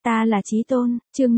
Ta là Chí Tôn, chương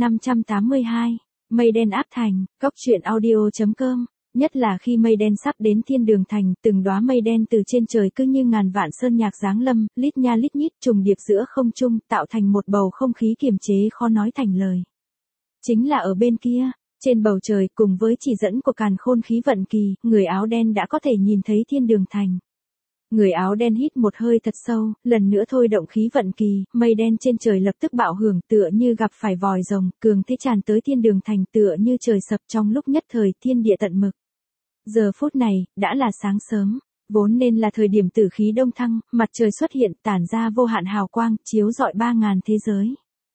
582, mây đen áp thành, góc truyện audio.com. Nhất là khi mây đen sắp đến thiên đường thành, từng đóa mây đen từ trên trời cứ như ngàn vạn sơn nhạc giáng lâm, lít nha lít nhít trùng điệp giữa không trung, tạo thành một bầu không khí kiềm chế khó nói thành lời. Chính là ở bên kia, trên bầu trời cùng với chỉ dẫn của càn khôn khí vận kỳ, người áo đen đã có thể nhìn thấy thiên đường thành. Người áo đen hít một hơi thật sâu, lần nữa thôi động khí vận kỳ, mây đen trên trời lập tức bạo hưởng tựa như gặp phải vòi rồng, cường thế tràn tới thiên đường thành tựa như trời sập trong lúc nhất thời thiên địa tận mực. Giờ phút này, đã là sáng sớm, vốn nên là thời điểm tử khí đông thăng, mặt trời xuất hiện tản ra vô hạn hào quang, chiếu rọi 3.000 thế giới.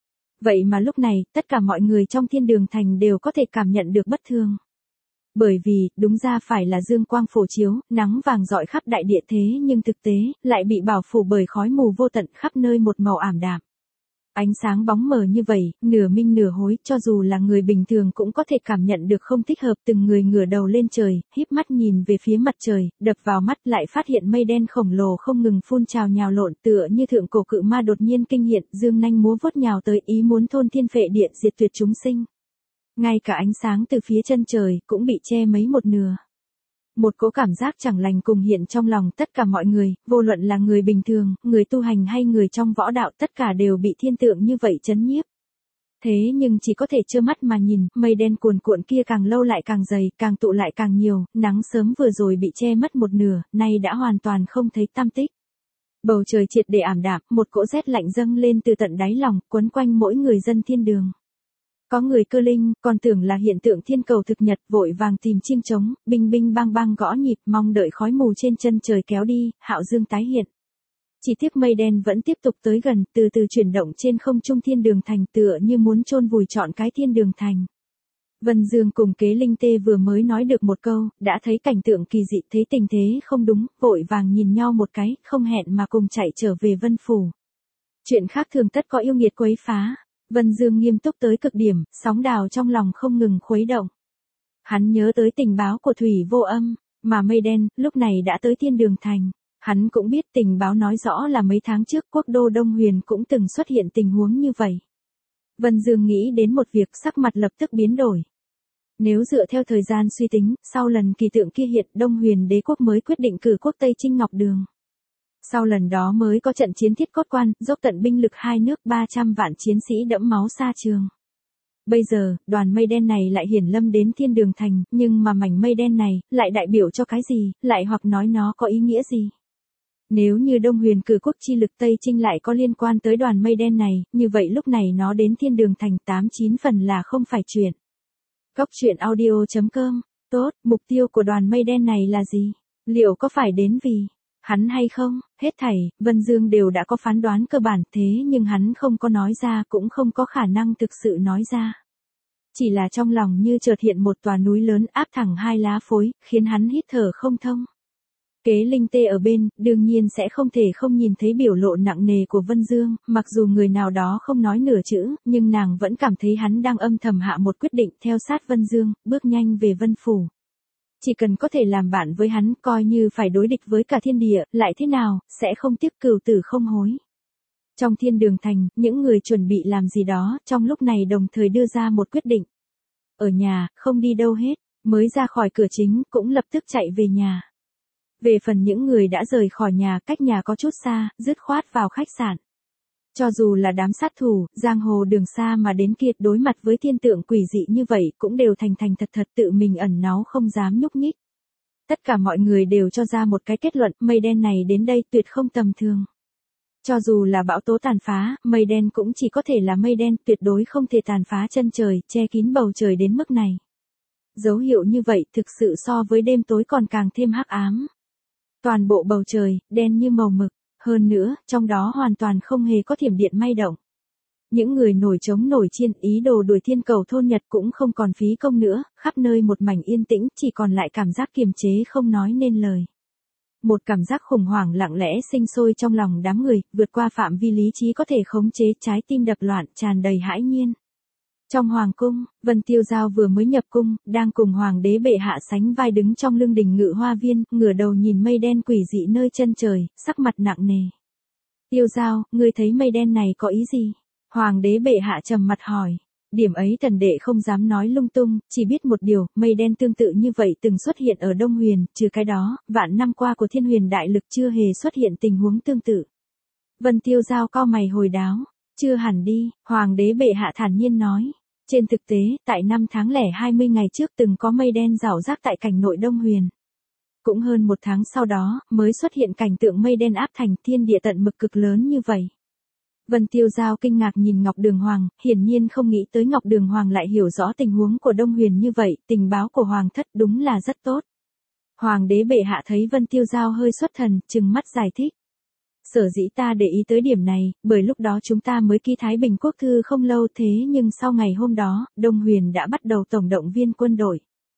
Vậy mà lúc này, tất cả mọi người trong thiên đường thành đều có thể cảm nhận được bất thường. Bởi vì, đúng ra phải là dương quang phổ chiếu, nắng vàng rọi khắp đại địa thế nhưng thực tế, lại bị bảo phủ bởi khói mù vô tận khắp nơi một màu ảm đạm. Ánh sáng bóng mờ như vậy, nửa minh nửa hối, cho dù là người bình thường cũng có thể cảm nhận được không thích hợp. Từng người ngửa đầu lên trời, híp mắt nhìn về phía mặt trời, đập vào mắt lại phát hiện mây đen khổng lồ không ngừng phun trào nhào lộn tựa như thượng cổ cự ma đột nhiên kinh hiện, dương nanh múa vuốt nhào tới ý muốn thôn thiên phệ địa diệt tuyệt chúng sinh. Ngay cả ánh sáng từ phía chân trời cũng bị che mấy một nửa. Một cỗ cảm giác chẳng lành cùng hiện trong lòng tất cả mọi người, vô luận là người bình thường, người tu hành hay người trong võ đạo, tất cả đều bị thiên tượng như vậy chấn nhiếp. Thế nhưng chỉ có thể trơ mắt mà nhìn, mây đen cuồn cuộn kia càng lâu lại càng dày, càng tụ lại càng nhiều, nắng sớm vừa rồi bị che mất một nửa, nay đã hoàn toàn không thấy tăm tích. Bầu trời triệt để ảm đạm, một cỗ rét lạnh dâng lên từ tận đáy lòng, quấn quanh mỗi người dân thiên đường. Có người cơ linh, còn tưởng là hiện tượng thiên cầu thực nhật, vội vàng tìm chim trống, binh binh bang bang gõ nhịp, mong đợi khói mù trên chân trời kéo đi, hạo dương tái hiện. Chỉ tiếc mây đen vẫn tiếp tục tới gần, từ từ chuyển động trên không trung thiên đường thành tựa như muốn chôn vùi trọn cái thiên đường thành. Vân Dương cùng Kế Linh Tê vừa mới nói được một câu, đã thấy cảnh tượng kỳ dị, thấy tình thế không đúng, vội vàng nhìn nhau một cái, không hẹn mà cùng chạy trở về Vân Phủ. Chuyện khác thường tất có yêu nghiệt quấy phá. Vân Dương nghiêm túc tới cực điểm, sóng đào trong lòng không ngừng khuấy động. Hắn nhớ tới tình báo của Thủy Vô Âm, mà mây đen, lúc này đã tới thiên đường thành. Hắn cũng biết tình báo nói rõ là mấy tháng trước quốc đô Đông Huyền cũng từng xuất hiện tình huống như vậy. Vân Dương nghĩ đến một việc, sắc mặt lập tức biến đổi. Nếu dựa theo thời gian suy tính, sau lần kỳ tượng kia hiện, Đông Huyền đế quốc mới quyết định cử quốc Tây Trinh Ngọc Đường. Sau lần đó mới có trận chiến Thiết Cốt Quan, dốc tận binh lực hai nước 300 vạn chiến sĩ đẫm máu xa trường. Bây giờ, đoàn mây đen này lại hiển lâm đến thiên đường thành, nhưng mà mảnh mây đen này, lại đại biểu cho cái gì, lại hoặc nói nó có ý nghĩa gì? Nếu như Đông Huyền cử quốc chi lực Tây Trinh lại có liên quan tới đoàn mây đen này, như vậy lúc này nó đến thiên đường thành 8-9 phần là không phải chuyện. Góc truyện audio.com. Tốt, mục tiêu của đoàn mây đen này là gì? Liệu có phải đến vì hắn hay không? Hết thảy, Vân Dương đều đã có phán đoán cơ bản, thế nhưng hắn không có nói ra, cũng không có khả năng thực sự nói ra. Chỉ là trong lòng như chợt hiện một tòa núi lớn áp thẳng hai lá phối, khiến hắn hít thở không thông. Kế Linh Tê ở bên, đương nhiên sẽ không thể không nhìn thấy biểu lộ nặng nề của Vân Dương, mặc dù người nào đó không nói nửa chữ, nhưng nàng vẫn cảm thấy hắn đang âm thầm hạ một quyết định, theo sát Vân Dương, bước nhanh về Vân Phủ. Chỉ cần có thể làm bạn với hắn, coi như phải đối địch với cả thiên địa, lại thế nào, sẽ không tiếc cừu tử không hối. Trong thiên đường thành, những người chuẩn bị làm gì đó, trong lúc này đồng thời đưa ra một quyết định. Ở nhà, không đi đâu hết, mới ra khỏi cửa chính, cũng lập tức chạy về nhà. Về phần những người đã rời khỏi nhà, cách nhà có chút xa, dứt khoát vào khách sạn. Cho dù là đám sát thủ, giang hồ đường xa mà đến kia đối mặt với thiên tượng quỷ dị như vậy cũng đều thành thành thật thật tự mình ẩn náu không dám nhúc nhích. Tất cả mọi người đều cho ra một cái kết luận, mây đen này đến đây tuyệt không tầm thường. Cho dù là bão tố tàn phá, mây đen cũng chỉ có thể là mây đen, tuyệt đối không thể tàn phá chân trời, che kín bầu trời đến mức này. Dấu hiệu như vậy thực sự so với đêm tối còn càng thêm hắc ám. Toàn bộ bầu trời, đen như màu mực. Hơn nữa, trong đó hoàn toàn không hề có thiểm điện may động. Những người nổi trống nổi chiên ý đồ đuổi thiên cầu thôn Nhật cũng không còn phí công nữa, khắp nơi một mảnh yên tĩnh, chỉ còn lại cảm giác kiềm chế không nói nên lời. Một cảm giác khủng hoảng lặng lẽ sinh sôi trong lòng đám người, vượt qua phạm vi lý trí có thể khống chế, trái tim đập loạn, tràn đầy hãi nhiên. Trong hoàng cung, Vân Tiêu Giao vừa mới nhập cung, đang cùng hoàng đế bệ hạ sánh vai đứng trong lương đình Ngự Hoa Viên, ngửa đầu nhìn mây đen quỷ dị nơi chân trời, sắc mặt nặng nề. Tiêu Giao, ngươi thấy mây đen này có ý gì? Hoàng đế bệ hạ trầm mặt hỏi. Điểm ấy thần đệ không dám nói lung tung, chỉ biết một điều, mây đen tương tự như vậy từng xuất hiện ở Đông Huyền, trừ cái đó, vạn năm qua của Thiên Huyền Đại Lực chưa hề xuất hiện tình huống tương tự. Vân Tiêu Giao cau mày hồi đáo, chưa hẳn đi, Hoàng đế bệ hạ thản nhiên nói. Trên thực tế, tại 5 tháng lẻ 20 ngày trước từng có mây đen rải rác tại cảnh nội Đông Huyền. Cũng hơn 1 tháng sau đó, mới xuất hiện cảnh tượng mây đen áp thành thiên địa tận mực cực lớn như vậy. Vân Tiêu Giao kinh ngạc nhìn Ngọc Đường Hoàng, hiển nhiên không nghĩ tới Ngọc Đường Hoàng lại hiểu rõ tình huống của Đông Huyền như vậy, tình báo của Hoàng thất đúng là rất tốt. Hoàng đế bệ hạ thấy Vân Tiêu Giao hơi xuất thần, trừng mắt giải thích. Sở dĩ ta để ý tới điểm này, bởi lúc đó chúng ta mới ký Thái Bình Quốc thư không lâu thế nhưng sau ngày hôm đó, Đông Huyền đã bắt đầu tổng động viên quân đội.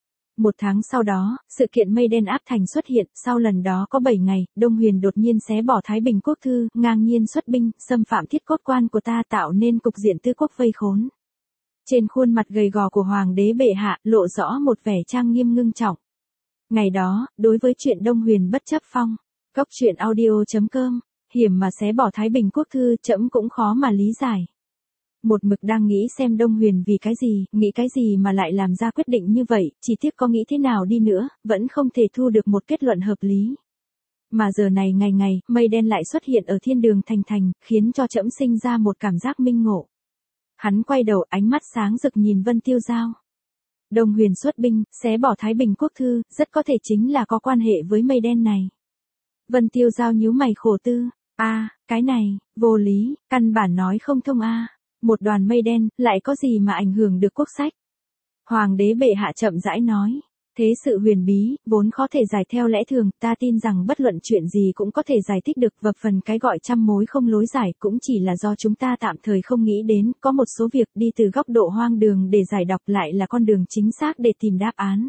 1 tháng sau đó, sự kiện mây đen áp thành xuất hiện, sau lần đó có 7 ngày, Đông Huyền đột nhiên xé bỏ Thái Bình Quốc thư, ngang nhiên xuất binh, xâm phạm thiết cốt quan của ta tạo nên cục diện tư quốc vây khốn. Trên khuôn mặt gầy gò của Hoàng đế bệ hạ, lộ rõ một vẻ trang nghiêm ngưng trọng. Ngày đó, đối với chuyện Đông Huyền bất chấp phong, cốc truyện audio.com, hiểm mà xé bỏ Thái Bình Quốc thư, trẫm cũng khó mà lý giải. Một mực đang nghĩ xem Đông Huyền vì cái gì, nghĩ cái gì mà lại làm ra quyết định như vậy, chỉ tiếc có nghĩ thế nào đi nữa, vẫn không thể thu được một kết luận hợp lý. Mà giờ này ngày ngày, mây đen lại xuất hiện ở thiên đường thành, khiến cho trẫm sinh ra một cảm giác minh ngộ. Hắn quay đầu, ánh mắt sáng rực nhìn Vân Tiêu Giao. Đông Huyền xuất binh, xé bỏ Thái Bình Quốc thư, rất có thể chính là có quan hệ với mây đen này. Vân Tiêu Giao nhíu mày khổ tư, cái này, vô lý, căn bản nói không thông một đoàn mây đen, lại có gì mà ảnh hưởng được quốc sách. Hoàng đế bệ hạ chậm rãi nói, thế sự huyền bí, vốn khó thể giải theo lẽ thường, ta tin rằng bất luận chuyện gì cũng có thể giải thích được, và phần cái gọi trăm mối không lối giải cũng chỉ là do chúng ta tạm thời không nghĩ đến, có một số việc đi từ góc độ hoang đường để giải đọc lại là con đường chính xác để tìm đáp án.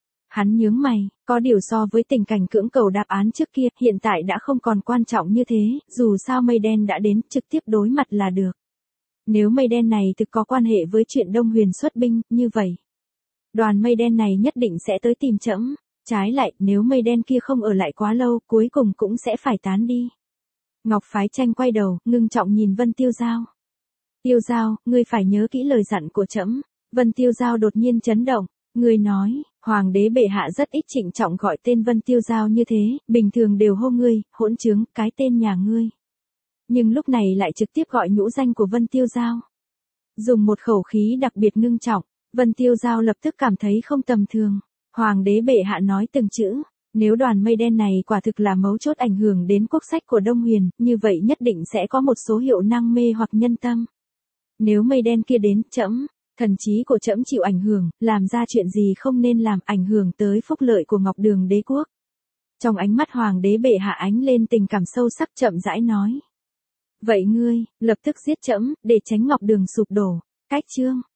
Hắn nhướng mày, có điều so với tình cảnh cưỡng cầu đáp án trước kia, hiện tại đã không còn quan trọng như thế, dù sao mây đen đã đến, trực tiếp đối mặt là được. Nếu mây đen này thực có quan hệ với chuyện Đông Huyền xuất binh, như vậy, đoàn mây đen này nhất định sẽ tới tìm trẫm. Trái lại, nếu mây đen kia không ở lại quá lâu, cuối cùng cũng sẽ phải tán đi. Ngọc Phái Tranh quay đầu, ngưng trọng nhìn Vân Tiêu Giao. Tiêu Giao, ngươi phải nhớ kỹ lời dặn của trẫm. Vân Tiêu Giao đột nhiên chấn động. Ngươi nói, Hoàng đế bệ hạ rất ít trịnh trọng gọi tên Vân Tiêu Giao như thế, bình thường đều hô ngươi, hỗn trướng, cái tên nhà ngươi. Nhưng lúc này lại trực tiếp gọi nhũ danh của Vân Tiêu Giao. Dùng một khẩu khí đặc biệt ngưng trọng, Vân Tiêu Giao lập tức cảm thấy không tầm thường. Hoàng đế bệ hạ nói từng chữ, nếu đoàn mây đen này quả thực là mấu chốt ảnh hưởng đến quốc sách của Đông Huyền, như vậy nhất định sẽ có một số hiệu năng mê hoặc nhân tâm. Nếu mây đen kia đến, trẫm, thần trí của trẫm chịu ảnh hưởng, làm ra chuyện gì không nên làm, ảnh hưởng tới phúc lợi của Ngọc Đường đế quốc. Trong ánh mắt Hoàng đế bệ hạ ánh lên tình cảm sâu sắc, chậm rãi nói. Vậy ngươi, lập tức giết trẫm, để tránh Ngọc Đường sụp đổ. Cách chương